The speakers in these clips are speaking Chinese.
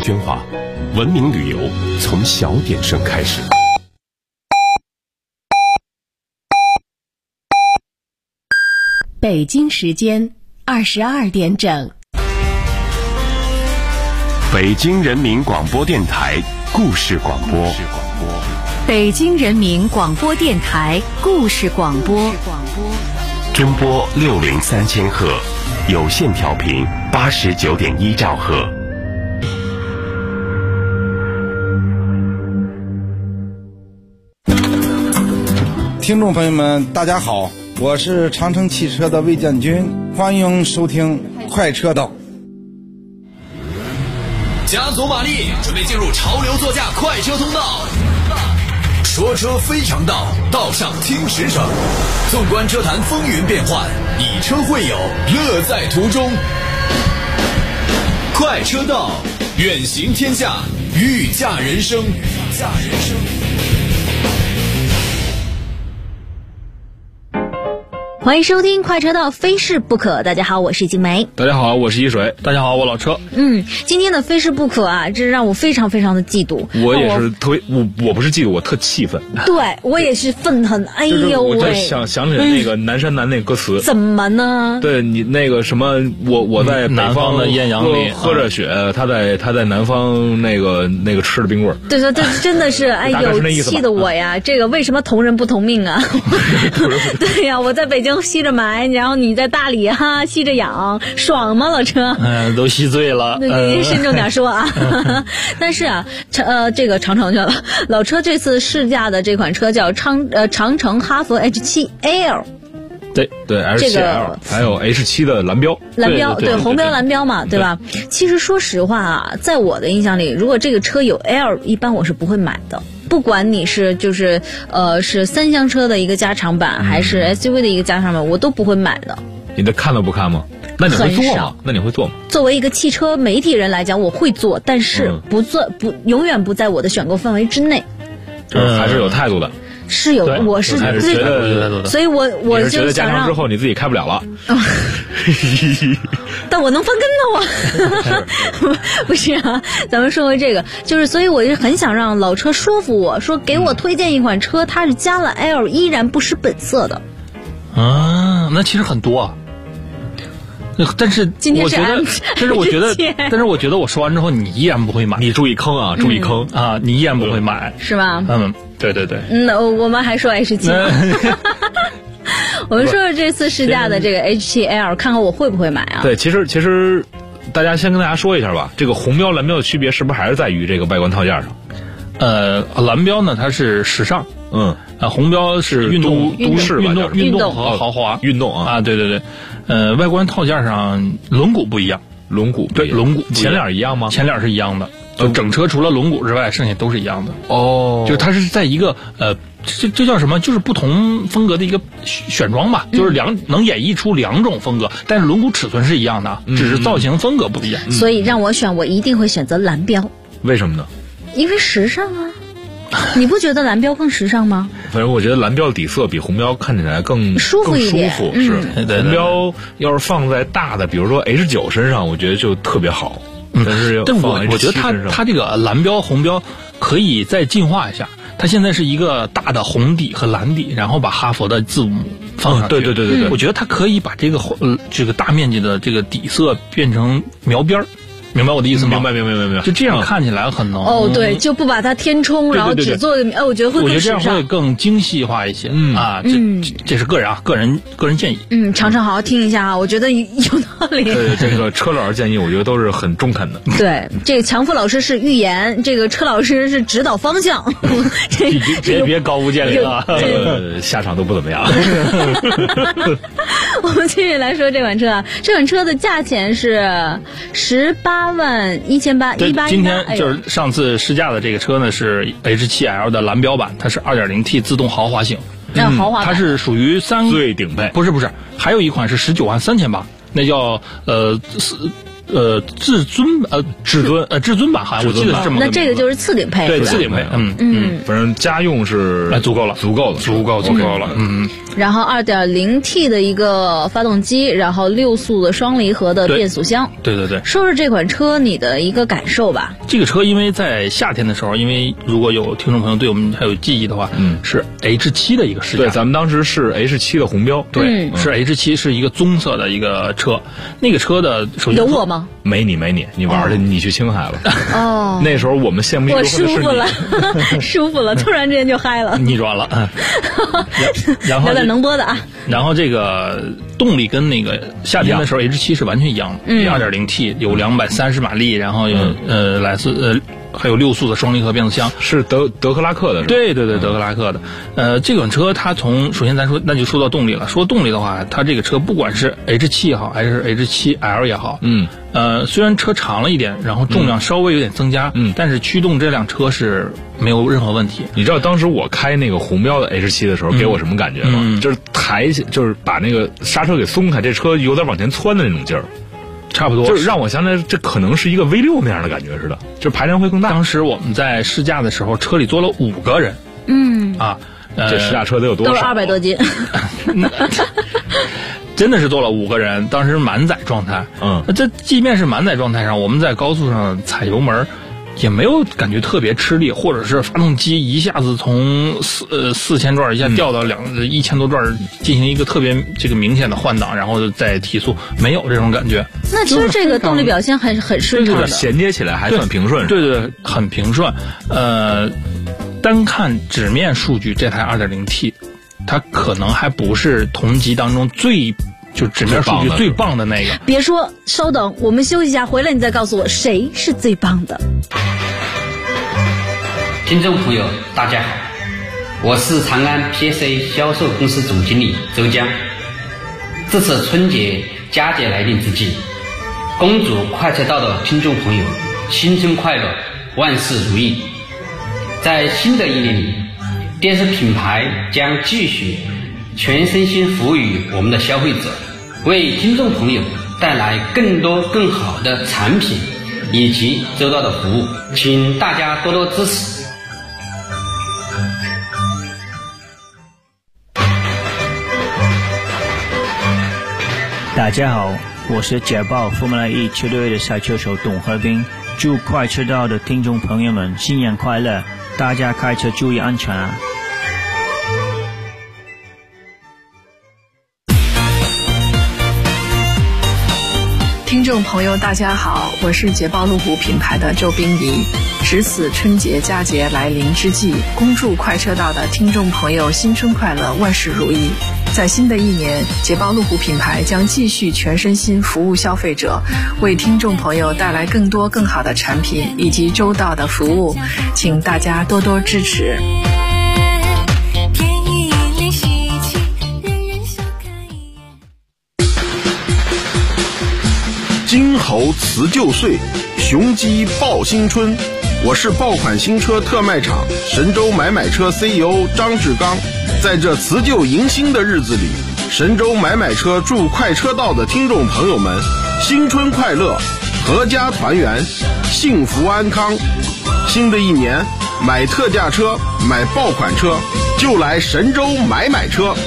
涓华，文明旅游从小点声开始。 北京时间22点整。 北京人民广播电台故事广播。 北京人民广播电台故事广播。 中波603000赫，有线调频89.1兆赫。 听众朋友们，大家好，我是长城汽车的魏建军，欢迎收听快车道。 加足马力，准备进入潮流座驾快车通道。说车非常道，道上听实声。纵观车坛风云变幻，以车会友，乐在途中。快车道，远行天下，御驾人生。 欢迎收听快车道非事不可。大家好，我是金梅。 大家好，我是一水。大家好，我老车。 今天的非事不可啊，这让我非常非常的嫉妒。 我也是特别，我不是嫉妒，我特气愤。 对，我也是愤恨。哎呦喂！ 我在想起那个南山南那个歌词。 怎么呢？ 对你那个什么，我在北方的艳阳里喝着雪，他在南方那个吃的冰棍儿。 对，这真的是哎呦，气得我呀！这个为什么同人不同命啊？对呀，我在北京吸着霾，然后你在大理哈吸着氧，爽吗，老车？ 都吸醉了。 您慎重点说啊。但是啊，这个长城去了。老车这次试驾的这款车叫长城哈弗 H7L。 对 H7L， 还有 H7 的蓝标， 对红标蓝标嘛，对吧？其实说实话啊，在我的印象里，如果这个车有 L， 一般我是不会买的。不管你是是三厢车的一个加长版，还是 SUV 的一个加长版，我都不会买的。 你得看都不看吗？那你会坐吗？ 作为一个汽车媒体人来讲，我会坐，但是永远不在我的选购范围之内。 就是还是有态度的。 是有，我是觉得， 所以我就觉得加长之后你自己开不了了。 但我能翻跟头啊！不是啊，咱们说回这个，就是所以我就很想让老车说服我说，给我推荐一款车，它是加了 L 依然不失本色的。 啊，那其实很多啊。但是我觉得我说完之后你依然不会买， 你注意坑啊，注意坑啊，你依然不会买， 是吧？ 对。 我们还说 H7。我们说说这次试驾的这个 H7L， 看看我会不会买啊？ 对，其实大家先跟大家说一下吧，这个红标蓝标的区别是不是还是在于这个外观套件上？ 蓝标呢它是时尚，红标是运动都市吧， 运动和豪华运动啊， 对。外观套件上轮毂不一样， 轮毂前脸一样吗？ 前脸是一样的，就整车除了轮毂之外，剩下都是一样的。 哦， 就是它是在一个这叫什么？就是不同风格的一个选装吧，就是能演绎出两种风格，但是轮毂尺寸是一样的，只是造型风格不一样。 所以让我选，我一定会选择蓝标。 为什么呢？ 因为时尚啊。你不觉得蓝标更时尚吗？ 反正我觉得蓝标的底色比红标看起来更舒服一点。 是红标要是放在大的，比如说 H9 身上，我觉得就特别好。但我觉得它这个蓝标红标可以再进化一下。它现在是一个大的红底和蓝底，然后把哈佛的字母放上去。 对。 我觉得它可以把这个大面积的这个底色变成描边儿。明白我的意思吗？ 明白。 就这样看起来很浓。 对，就不把它填充，然后只做我觉得会更时尚。 我觉得这样会更精细化一些。这是个人建议。 常常好好听一下啊，我觉得有道理。 对，这个车老师建议，我觉得都是很中肯的。 对，这个强夫老师是预言，这个车老师是指导方向。 别高屋建瓴了， 下场都不怎么样。 我们继续来说这款车啊，这款车的价钱是181800， 对，今天就是上次试驾的这个车呢是 H7L 的蓝标版，它是 2.0T 自动豪华型。 豪华版它是属于最顶配。 不是，还有一款是19万3800，那叫至尊吧，好像我记得是这么个名字。 那这个就是次顶配， 对，次顶配， 反正家用是足够了。然后 2.0T 的一个发动机，然后6速的双离合的变速箱。对。 说说这款车你的一个感受吧。 这个车因为在夏天的时候，因为如果有听众朋友对我们还有记忆的话，是 H7 的一个试驾。 对，咱们当时是 H7 的红标。 对，是 H7 是一个棕色的一个车。那个车的首先有我吗？ 没你，你玩去，你去青海了。 哦， 那时候我们羡慕我舒服了，舒服了，突然之间就嗨了， 逆转了。然后有点能播的啊。 然后这个动力跟那个夏天的时候 H7 是完全一样的，2.0T 有230马力，然后有还有6速的双离合变速箱， 是德克拉克的。 对，德克拉克的。这款车它首先咱说，那就说到动力了。说动力的话，它这个车不管是 H7 也好，还是 H7L 也好，虽然车长了一点，然后重量稍微有点增加，但是驱动这辆车是没有任何问题。 你知道当时我开那个红标的 H7 的时候，给我什么感觉吗？就是把那个刹车给松开，这车有点往前窜的那种劲儿。 差不多， 就是让我想起来，这可能是一个 V6那样的感觉似的，就是排量会更大。 当时我们在试驾的时候，车里坐了5个人。 这试驾车得有多少？ 都是200多斤。 真的是坐了5个人，当时满载状态。这即便是满载状态上，我们在高速上踩油门，也没有感觉特别吃力，或者是发动机一下子从4000转一下掉到1000多转，进行一个特别这个明显的换挡，然后再提速，没有这种感觉。 那其实这个动力表现很顺畅的， 衔接起来还算平顺。 对，很平顺。单看纸面数据，这台 2.0T 它可能还不是同级当中就纸面数据最棒的那个。 别说，稍等，我们休息一下，回来你再告诉我谁是最棒的。 听众朋友大家好，我是长安 PSA 销售公司总经理周江。这次春节佳节来临之际，恭祝快车道的听众朋友新春快乐，万事如意。在新的一年里，电视品牌将继续全身心服务于我们的消费者，为听众朋友带来更多更好的产品以及周到的服务，请大家多多支持。 大家好，我是捷豹 Formula E 车队的赛车手董和斌，祝快车道的听众朋友们新年快乐，大家开车注意安全啊！ 听众朋友大家好，我是捷豹路虎品牌的周冰怡。值此春节佳节来临之际，恭祝快车道的听众朋友新春快乐，万事如意。在新的一年，捷豹路虎品牌将继续全身心服务消费者，为听众朋友带来更多更好的产品以及周到的服务，请大家多多支持。 金猴辞旧岁，雄鸡报新春。我是爆款新车特卖场神州买买车 CEO 张志刚。在这辞旧迎新的日子里，神州买买车祝快车道的听众朋友们新春快乐，阖家团圆，幸福安康。新的一年，买特价车，买爆款车，就来神州买买车。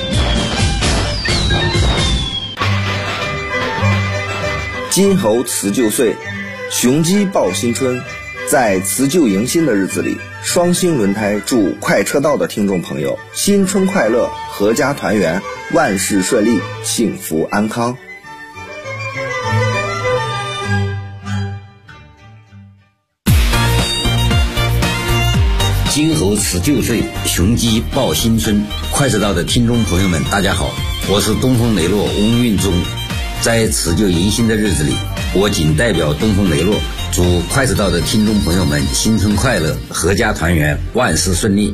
金猴辞旧岁，雄鸡报新春。在辞旧迎新的日子里，双星轮胎祝快车道的听众朋友新春快乐，阖家团圆，万事顺利，幸福安康。 金猴辞旧岁，雄鸡报新春。快车道的听众朋友们大家好，我是东风雷诺翁运忠。在辞旧迎新的日子里，我仅代表东风雷诺祝快车道的听众朋友们新春快乐，阖家团圆，万事顺利。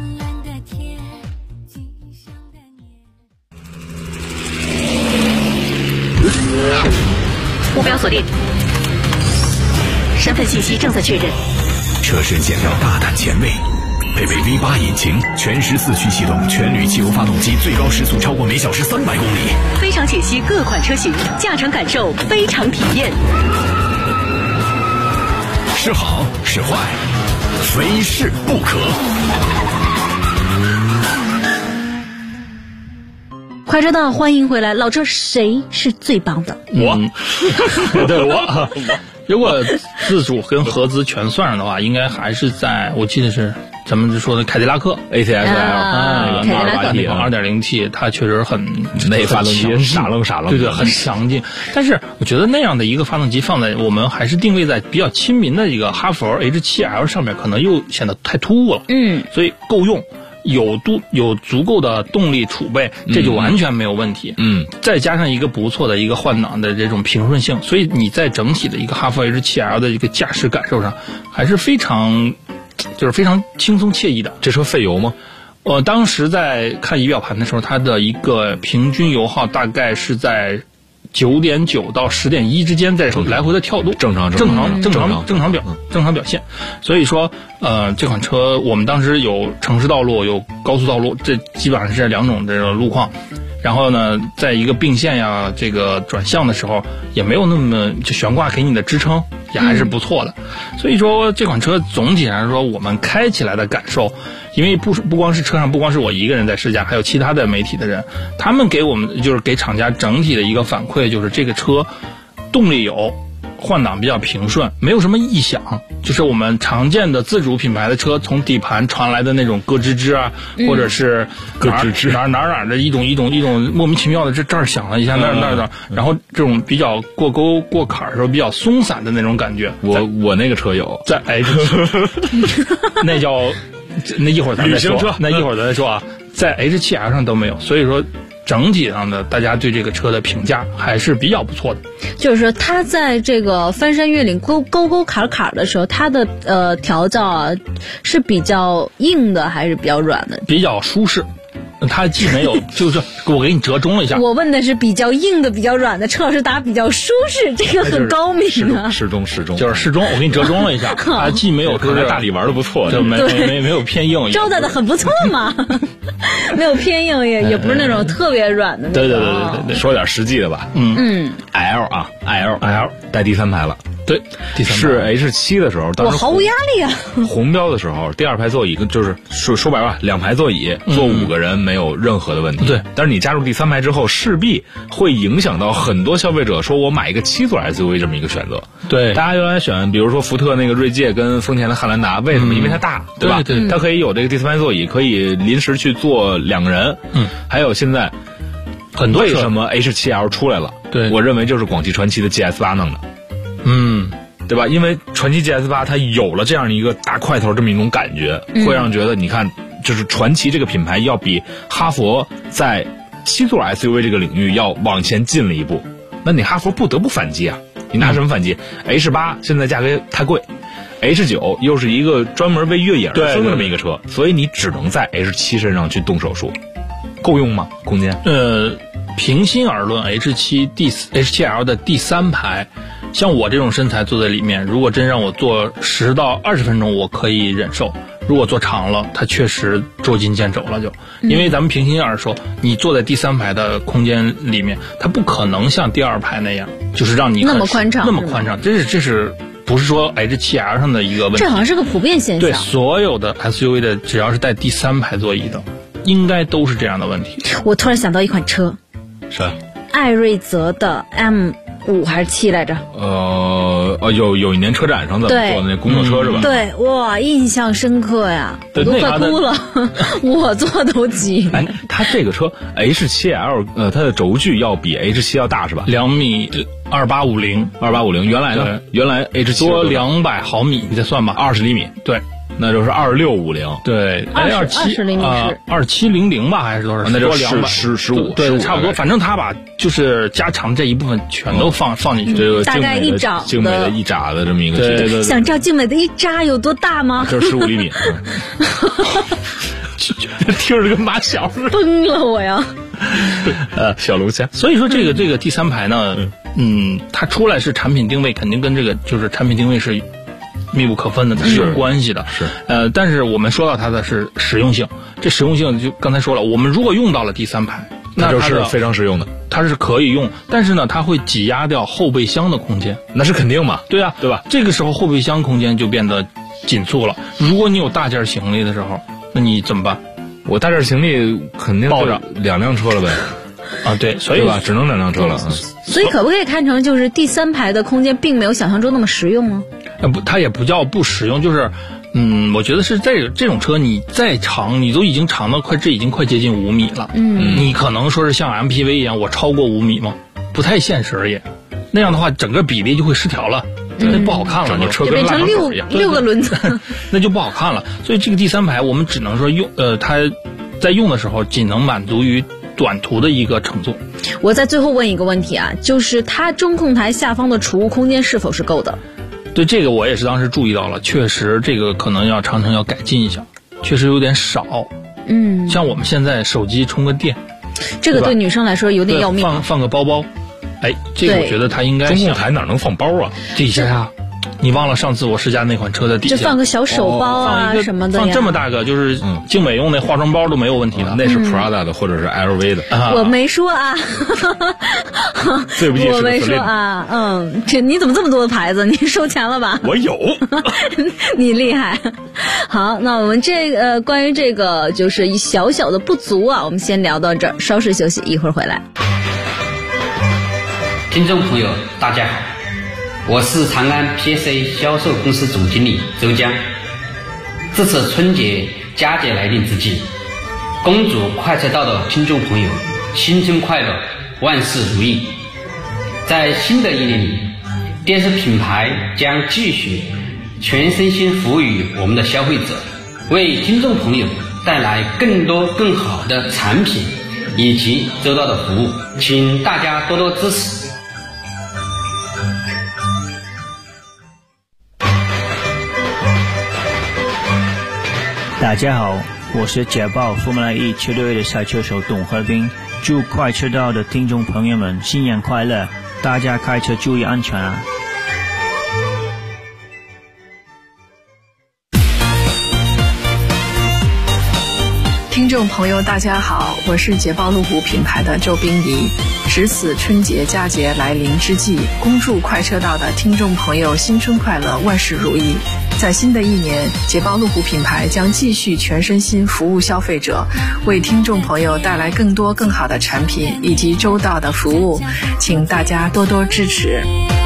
目标锁定，身份信息正在确认。 车身线条大胆前卫， 配备 V8 引擎，全时4驱系统，全铝汽油发动机，最高时速超过每小时300公里。 非常解析各款车型，驾乘感受，非常体验。 是好是坏，非试不可。 快车道，欢迎回来。老车谁是最棒的？ 我如果自主跟合资全算上的话，应该还是在我记得是咱们就说的凯迪拉克 ATS-L 凯迪拉克 2.0T， 它确实很那发动机傻愣， 对，很强劲。但是我觉得那样的一个发动机放在我们还是定位在比较亲民的一个哈弗 H7L 上面，可能又显得太突兀了。所以够用。有足够的动力储备，这就完全没有问题。再加上一个不错的一个换挡的这种平顺性，所以你在整体的一个哈弗 H7L 的一个驾驶感受上，还是非常轻松惬意的。 这车费油吗？ 当时在看仪表盘的时候，它的一个平均油耗大概是在9.9到10.1之间，在来回的跳动，正常表现。所以说，这款车我们当时有城市道路，有高速道路，这基本上是两种这个路况。然后呢，在一个并线呀，这个转向的时候，也没有那么就悬挂给你的支撑，也还是不错的。所以说，这款车总体上说，我们开起来的感受，因为不光是车上，不光是我一个人在试驾，还有其他的媒体的人，他们给我们就是给厂家整体的一个反馈，就是这个车动力有，换挡比较平顺，没有什么异响，就是我们常见的自主品牌的车从底盘传来的那种咯吱吱啊，或者是咯吱吱哪的一种莫名其妙的这儿响了一下那儿，然后这种比较过沟过坎的时候比较松散的那种感觉。 我那个车有， 在那叫那一会儿咱再说，那一会儿咱再说啊，在 H7L 上都没有，所以说。整体上的大家对这个车的评价还是比较不错的， 就是说它在这个翻山越岭沟坎的时候，它的调教啊是比较硬的还是比较软的？ 比较舒适。它既没有，就是我给你折中了一下。 我问的是比较硬的、比较软的，车老师答比较舒适，这个很高明啊。 适中， 就是适中。我给你折中了一下，它既没有， 在大理玩的不错， 就没有偏硬， 招待的很不错嘛。没有偏硬，也不是那种特别软的那种。对， 说点实际的吧。L 带第3排了。 对， 是 H7 的时候， 我毫无压力啊。 红标的时候，第2排座椅就是说白了，2排座椅坐5个人没有任何的问题。 对， 但是你加入第3排之后，势必会影响到很多消费者说我买一个7座 SUV 这么一个选择。 对， 大家原来选，比如说福特那个锐界跟丰田的汉兰达，为什么？因为它大，对吧？ 对， 它可以有这个第3排座椅，可以临时去坐2个人。还有现在很多为什么 H7L 出来了？ 对， 我认为就是广汽传祺的 GS8 弄的。对吧？因为传祺 GS8 它有了这样的一个大块头这么一种感觉，会让觉得你看，就是传祺这个品牌要比哈弗在7座 SUV 这个领域要往前进了一步。那你哈弗不得不反击啊！你拿什么反击？H8 现在价格太贵，H9 又是一个专门为越野而生的这么一个车，所以你只能在 H7 身上去动手术。够用吗？空间？ 平心而论 ，H7L 的第3排。像我这种身材坐在里面，如果真让我坐10到20分钟，我可以忍受。如果坐长了，它确实捉襟见肘了就。因为咱们平心而说，你坐在第3排的空间里面，它不可能像第2排那样，就是让你那么宽敞， 这是不是说 H7L 上的一个问题？ 这好像是个普遍现象。 对，所有的 SUV 的只要是带第3排座椅的，应该都是这样的问题。 我突然想到一款车， 是艾瑞泽的 M5还是7来着？ 有一年车展上的做的那工作车是吧？ 对，哇，印象深刻呀，我都快哭了，我坐都急。 它这个车 H7L 它的轴距要比 H7 要大是吧 ？2米2850， 原来呢？原来 H7 多200毫米，你再算吧 ，20厘米。 对。 那就是2650， 对 ，20厘米是 2700吧，还是多少？ 那就15， 对，差不多。反正他把就是加长这一部分全都放进去， 这个大概一掌精美的一拃的这么一个距离。 想知道精美的一拃有多大吗？ 就是15厘米。听着跟马小似的， 崩了我呀！ 小龙虾。 所以说这个第3排呢，它出来是产品定位，肯定跟这个就是产品定位是密不可分的，它是有关系的。 是， 但是我们说到它的是实用性，这实用性就刚才说了，我们如果用到了第3排， 那就是非常实用的， 它是可以用，但是呢，它会挤压掉后备箱的空间， 那是肯定嘛， 对啊， 对吧？ 这个时候后备箱空间就变得紧促了。如果你有大件行李的时候，那你怎么办？ 我大件行李肯定抱着 2辆车了呗。 啊，对，所以对吧？只能2辆车了。 所以可不可以看成就是第3排的空间并没有想象中那么实用呢？ 不，它也不叫不实用，就是，我觉得是这种车你再长，你都已经长到已经快接近5米了。你可能说是像 MPV 一样，我超过5米吗？不太现实而已。那样的话，整个比例就会失调了，那不好看了， 就变成6个轮子， 那就不好看了。所以这个第3排我们只能说它在用的时候仅能满足于短途的一个乘坐。 我在最后问一个问题啊，就是它中控台下方的储物空间是否是够的？ 对，这个我也是当时注意到了，确实这个可能长城要改进一下，确实有点少。像我们现在手机充个电， 这个对女生来说有点要命。 放个包包，这个我觉得它应该中控台哪能放包啊？ 底下呀。你忘了上次我试驾那款车的底下就放个小手包啊什么的呀， 放这么大个就是精美用那化妆包都没有问题的， 那是 Prada 的或者是 LV 的。 我没说啊， 对不起， 我没说啊，你怎么这么多的牌子？你收钱了吧？ 我有， 你厉害。好，那我们关于这个就是小小的不足啊，我们先聊到这儿，稍事休息，一会儿回来。 听众朋友，大家好。我是长安 PSA 销售公司总经理周江。这次春节佳节来临之际，恭祝快车道的听众朋友新春快乐，万事如意。在新的一年里，电视品牌将继续全身心服务于我们的消费者，为听众朋友带来更多更好的产品以及周到的服务，请大家多多支持。 大家好，我是捷豹 Formula E 车队的赛车手董和斌，祝快车道的听众朋友们新年快乐，大家开车注意安全啊！ 听众朋友大家好，我是捷豹路虎品牌的周冰怡。值此春节佳节来临之际，恭祝快车道的听众朋友新春快乐，万事如意。在新的一年，捷豹路虎品牌将继续全身心服务消费者，为听众朋友带来更多更好的产品以及周到的服务，请大家多多支持。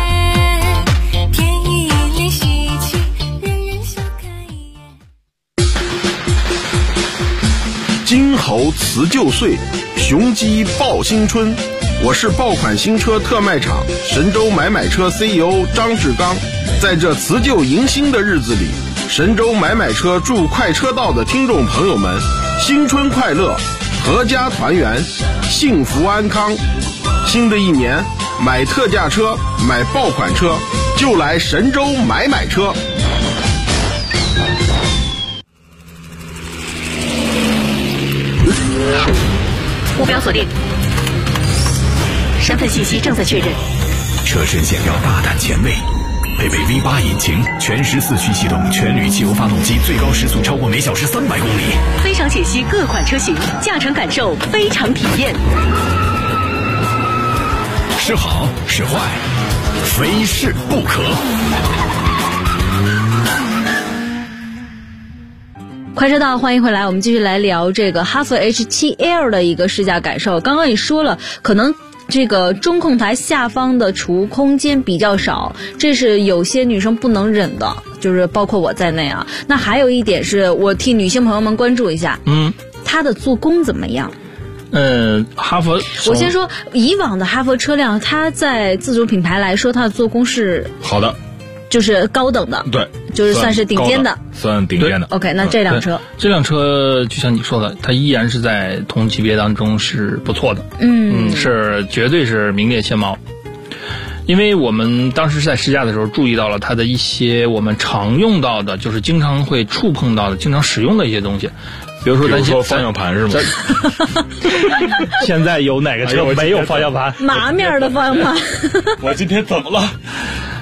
金猴辞旧岁，雄鸡报新春。我是爆款新车特卖场神州买买车 CEO 张志刚。在这辞旧迎新的日子里，神州买买车祝快车道的听众朋友们新春快乐，阖家团圆，幸福安康。新的一年，买特价车，买爆款车，就来神州买买车。 目标锁定，身份信息正在确认。 车身线条大胆前卫，配备 V8 引擎，全14驱系统，全铝汽油发动机，最高时速超过每小时300公里。 非常解析各款车型，驾乘感受非常体验。 是好是坏，非试不可。 快车道，欢迎回来，我们继续来聊这个哈弗 H7L 的一个试驾感受。刚刚也说了，可能这个中控台下方的储物空间比较少，这是有些女生不能忍的，就是包括我在内啊。那还有一点是我替女性朋友们关注一下，它的做工怎么样？ 哈弗， 我先说以往的哈弗车辆，它在自主品牌来说，它的做工是好的， 就是高等的， 对， 就是算是顶尖的， 算顶尖的。 OK， 那这辆车， 这辆车就像你说的，它依然是在同级别当中是不错的，是绝对是名列前茅。因为我们当时在试驾的时候注意到了它的一些我们常用到的，就是经常会触碰到的、经常使用的一些东西。比如说方向盘是吗？ 现在有哪个车没有方向盘？ 麻面的方向盘。 我今天怎么了？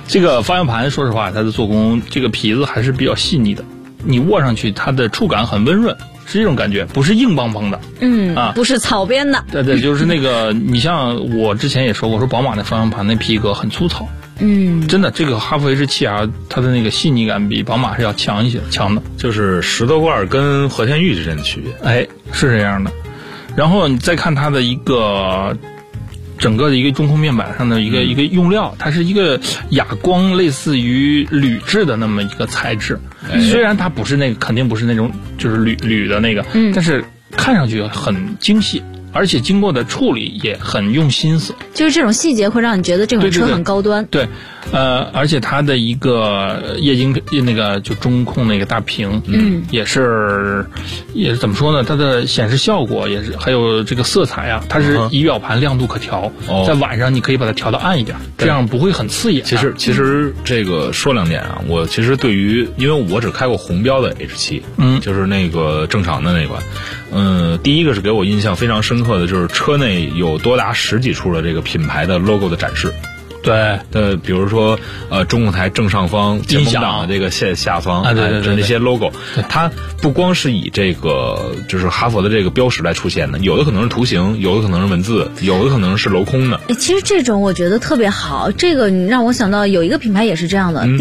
这个方向盘说实话它的做工，这个皮子还是比较细腻的，你握上去它的触感很温润，是这种感觉，不是硬邦邦的。 不是草编的。 对，就是那个你像我之前也说过，说宝马的方向盘那皮革很粗糙。真的，这个哈弗 H7R 它的那个细腻感比宝马是要强一些，强的。 就是石头罐跟和田玉之间的区别。 是这样的。然后你再看它的一个整个的一个中控面板上的一个用料，它是一个哑光类似于铝制的那么一个材质。虽然它不是那个，肯定不是那种就是铝的那个，但是看上去很精细。而且经过的处理也很用心思， 就是这种细节会让你觉得这款车很高端。 对，而且它的一个液晶那个就中控那个大屏，也是怎么说呢？它的显示效果也是，还有这个色彩啊，它是仪表盘亮度可调，在晚上你可以把它调到暗一点，这样不会很刺眼。 其实这个说两点啊，我其实对于，因为我只开过红标的 H7，就是那个正常的那款。第一个是给我印象非常深刻的就是车内有多达10几处的这个品牌的 logo 的展示。 对， 比如说中控台正上方、前风挡的这个下方， 对， 这些 logo， 它不光是以这个就是哈佛的这个标识来出现的，有的可能是图形，有的可能是文字，有的可能是镂空的。 其实这种我觉得特别好，这个你让我想到有一个品牌也是这样的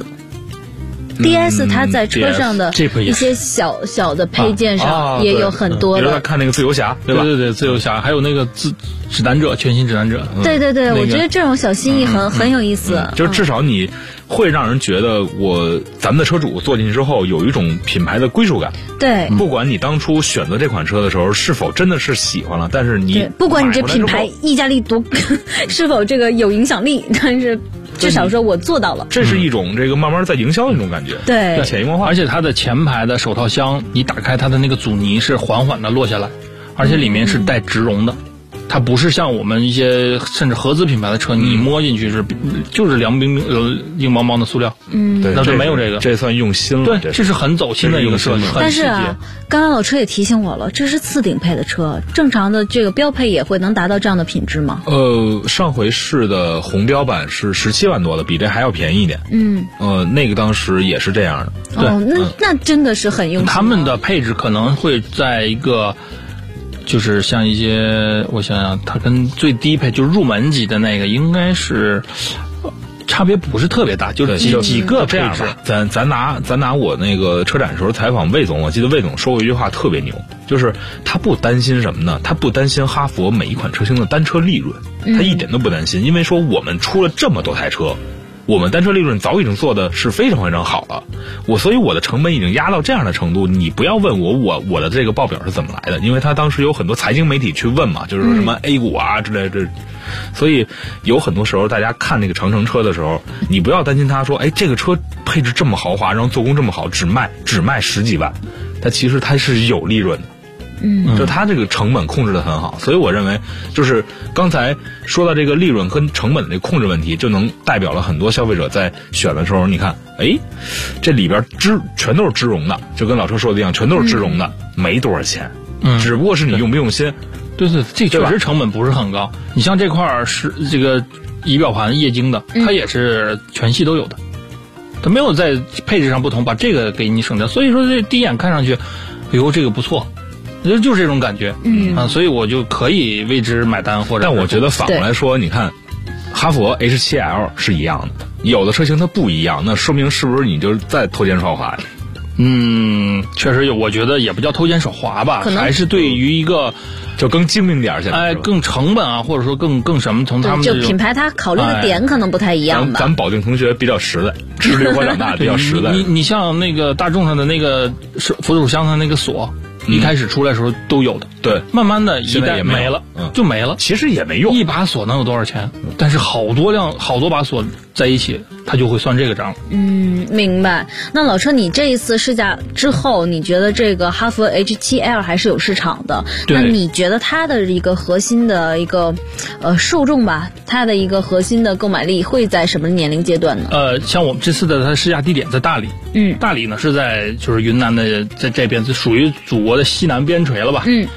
DS。DS 它在车上的一些小的配件上也有很多的， 比如说看那个自由侠，对吧？ 对，自由侠，还有那个指南者，全新指南者。 对，我觉得这种小心意很有意思。 就是至少你会让人觉得咱们的车主坐进去之后有一种品牌的归属感。 对， 不管你当初选择这款车的时候是否真的是喜欢了，但是不管你这品牌溢价力多，是否这个有影响力，但是至少说我做到了。 这是一种这个慢慢在营销的那种感觉， 对， 潜移默化。 而且它的前排的手套箱，你打开它的那个阻尼是缓缓的落下来，而且里面是带植绒的。它不是像我们一些甚至合资品牌的车，你摸进去就是凉冰冰硬邦邦的塑料。 对， 那就没有这个， 这算用心了。 对，这是很走心的一个设计。 但是刚刚老车也提醒我了，这是次顶配的车，正常的这个标配也会能达到这样的品质吗？ 上回试的红标版是17万多的，比这还要便宜一点。那个当时也是这样的。 对，那真的是很用心。 他们的配置可能会在一个。就是像一些，我想想，它跟最低配就是入门级的那个，应该是差别不是特别大，就是几个这样吧。咱拿我那个车展时候采访魏总，我记得魏总说过一句话特别牛，就是他不担心什么呢？他不担心哈佛每一款车型的单车利润，他一点都不担心，因为说我们出了这么多台车。我们单车利润早已经做的是非常非常好了，所以我的成本已经压到这样的程度。你不要问我的这个报表是怎么来的，因为他当时有很多财经媒体去问嘛，就是说什么 A 股啊之类的，所以有很多时候大家看那个长城车的时候，你不要担心他说，这个车配置这么豪华，然后做工这么好，只卖10几万，它其实它是有利润的。就它这个成本控制的很好，所以我认为就是刚才说到这个利润跟成本的这个控制问题，就能代表了很多消费者在选的时候，你看，这里边全都是植绒的，就跟老车说的一样，全都是植绒的，没多少钱，只不过是你用不用心。 对，这确实成本不是很高。你像这块是这个仪表盘液晶的，它也是全系都有的，它没有在配置上不同，把这个给你省掉。所以说这第一眼看上去，这个不错。就是这种感觉，所以我就可以为之买单，或者。 但我觉得反过来说，你看，哈佛 H7L 是一样的，有的车型它不一样，那说明是不是你就是在偷奸耍滑呀？ 确实有，我觉得也不叫偷奸耍滑吧，还是对于一个就更精明点，现在更成本啊，或者说更什么，从他们就品牌它考虑的点可能不太一样吧。 咱保定同学比较实在，吃绿花长大比较实在。 你像那个大众上的那个扶手箱上那个锁。一开始出来的时候都有的， 对， 慢慢的一代没了，就没了。 其实也没用， 一把锁能有多少钱？但是好多把锁在一起，它就会算这个账。 明白。那老车，你这一次试驾之后，你觉得这个哈弗 H7L 还是有市场的？那你觉得它的一个核心的一个受众吧，它的一个核心的购买力会在什么年龄阶段呢？ 像我们这次的它试驾地点在大理，大理呢是在就是云南的在这边，属于祖国的西南边陲了吧？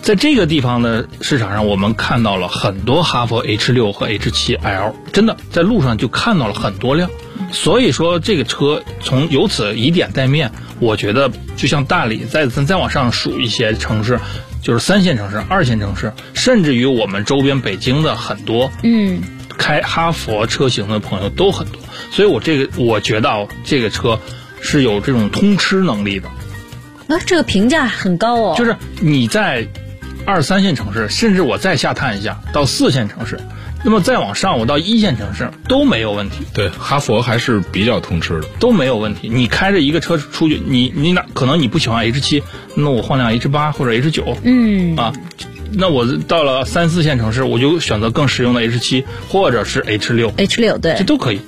在这个地方的市场上，我们看到了很多哈佛 H6 和 H7L， 真的在路上就看到了很多辆。所以说这个车从由此以点带面，我觉得就像大理再往上数一些城市，就是3线城市、2线城市，甚至于我们周边北京的很多，开哈佛车型的朋友都很多。所以我觉得这个车是有这种通吃能力的。 这个评价很高哦。 就是你在2、3线城市，甚至我再下探一下到4线城市，那么再往上我到1线城市都没有问题。 对，哈佛还是比较通吃的， 都没有问题。你开着一个车出去，你可能你不喜欢 H7， 那我换辆 H8 或者 H9，那我到了3、4线城市，我就选择更实用的 H7 或者是 H6， 对， 这都可以。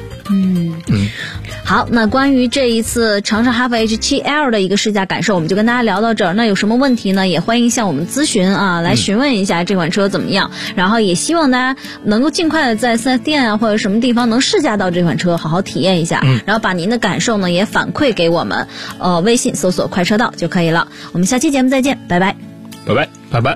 好，那关于这一次乘上哈弗 H7L 的一个试驾感受，我们就跟大家聊到这儿。那有什么问题呢？也欢迎向我们咨询啊，来询问一下这款车怎么样。然后也希望大家能够尽快的在4S店啊或者什么地方能试驾到这款车，好好体验一下。然后把您的感受呢也反馈给我们，微信搜索快车道就可以了。我们下期节目再见，拜拜， 拜拜，拜拜。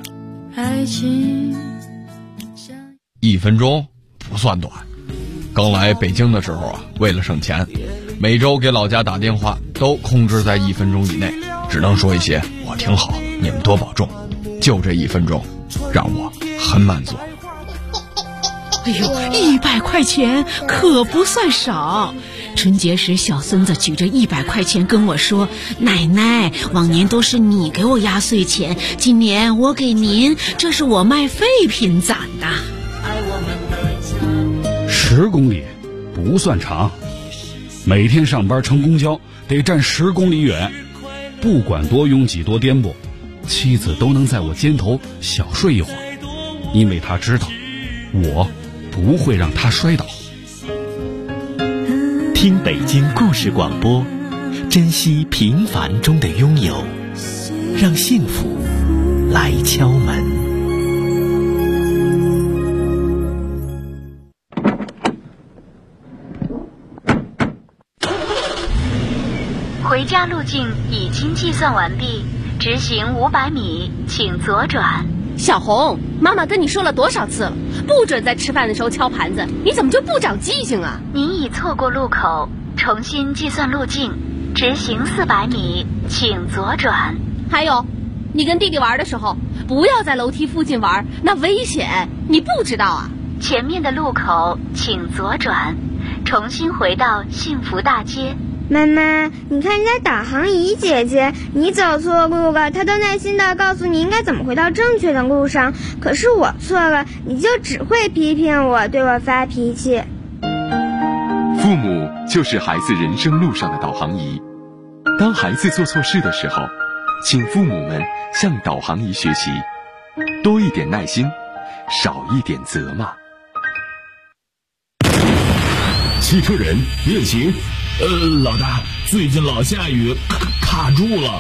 1分钟不算短。刚来北京的时候啊，为了省钱，每周给老家打电话都控制在1分钟以内，只能说一些我挺好，你们多保重。就这1分钟，让我很满足。 哎呦，100块钱可不算少。春节时，小孙子举着100块钱跟我说：“奶奶，往年都是你给我压岁钱，今年我给您，这是我卖废品攒的。 ”10公里不算长，每天上班乘公交得站10公里远，不管多拥挤多颠簸，妻子都能在我肩头小睡一会儿，因为她知道我不会让她摔倒。 听北京故事广播，珍惜平凡中的拥有，让幸福来敲门。 回家路径已经计算完毕，直行500米，请左转。 小红，妈妈跟你说了多少次了，不准在吃饭的时候敲盘子，你怎么就不长记性啊？ 您已错过路口，重新计算路径，直行400米，请左转。 还有，你跟弟弟玩的时候，不要在楼梯附近玩，那危险，你不知道啊？ 前面的路口请左转，重新回到幸福大街。 妈妈，你看人家导航仪姐姐，你走错路了，她都耐心地告诉你应该怎么回到正确的路上。可是我错了，你就只会批评我，对我发脾气。 父母就是孩子人生路上的导航仪。当孩子做错事的时候，请父母们向导航仪学习，多一点耐心，少一点责骂。 汽车人运行。老大，最近老下雨，卡住了。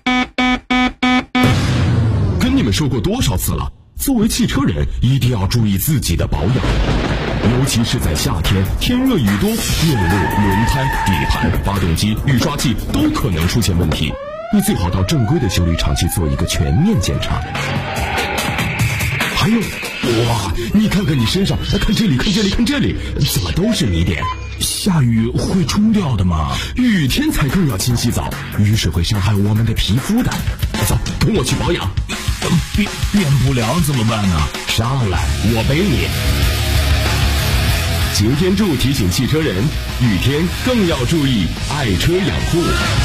跟你们说过多少次了，作为汽车人一定要注意自己的保养，尤其是在夏天，天热雨多，电路、轮胎、底盘、发动机、雨刷器都可能出现问题。你最好到正规的修理厂去做一个全面检查。还有，哇，你看看你身上，看这里，看这里，看这里，怎么都是泥点？下雨会冲掉的吗？雨天才更要勤洗澡，雨水会伤害我们的皮肤的。走，跟我去保养。变不了怎么办呢？上来，我背你。擎天柱提醒汽车人，雨天更要注意爱车养护。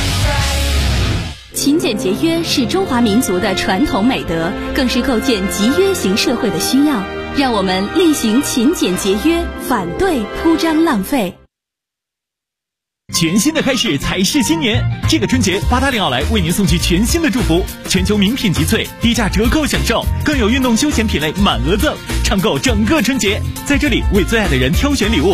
勤俭节约是中华民族的传统美德，更是构建集约型社会的需要。让我们厉行勤俭节约，反对铺张浪费。 全新的开始才是新年，这个春节八达岭奥莱为您送去全新的祝福，全球名品集萃，低价折扣享受，更有运动休闲品类满额赠，畅购整个春节。在这里为最爱的人挑选礼物，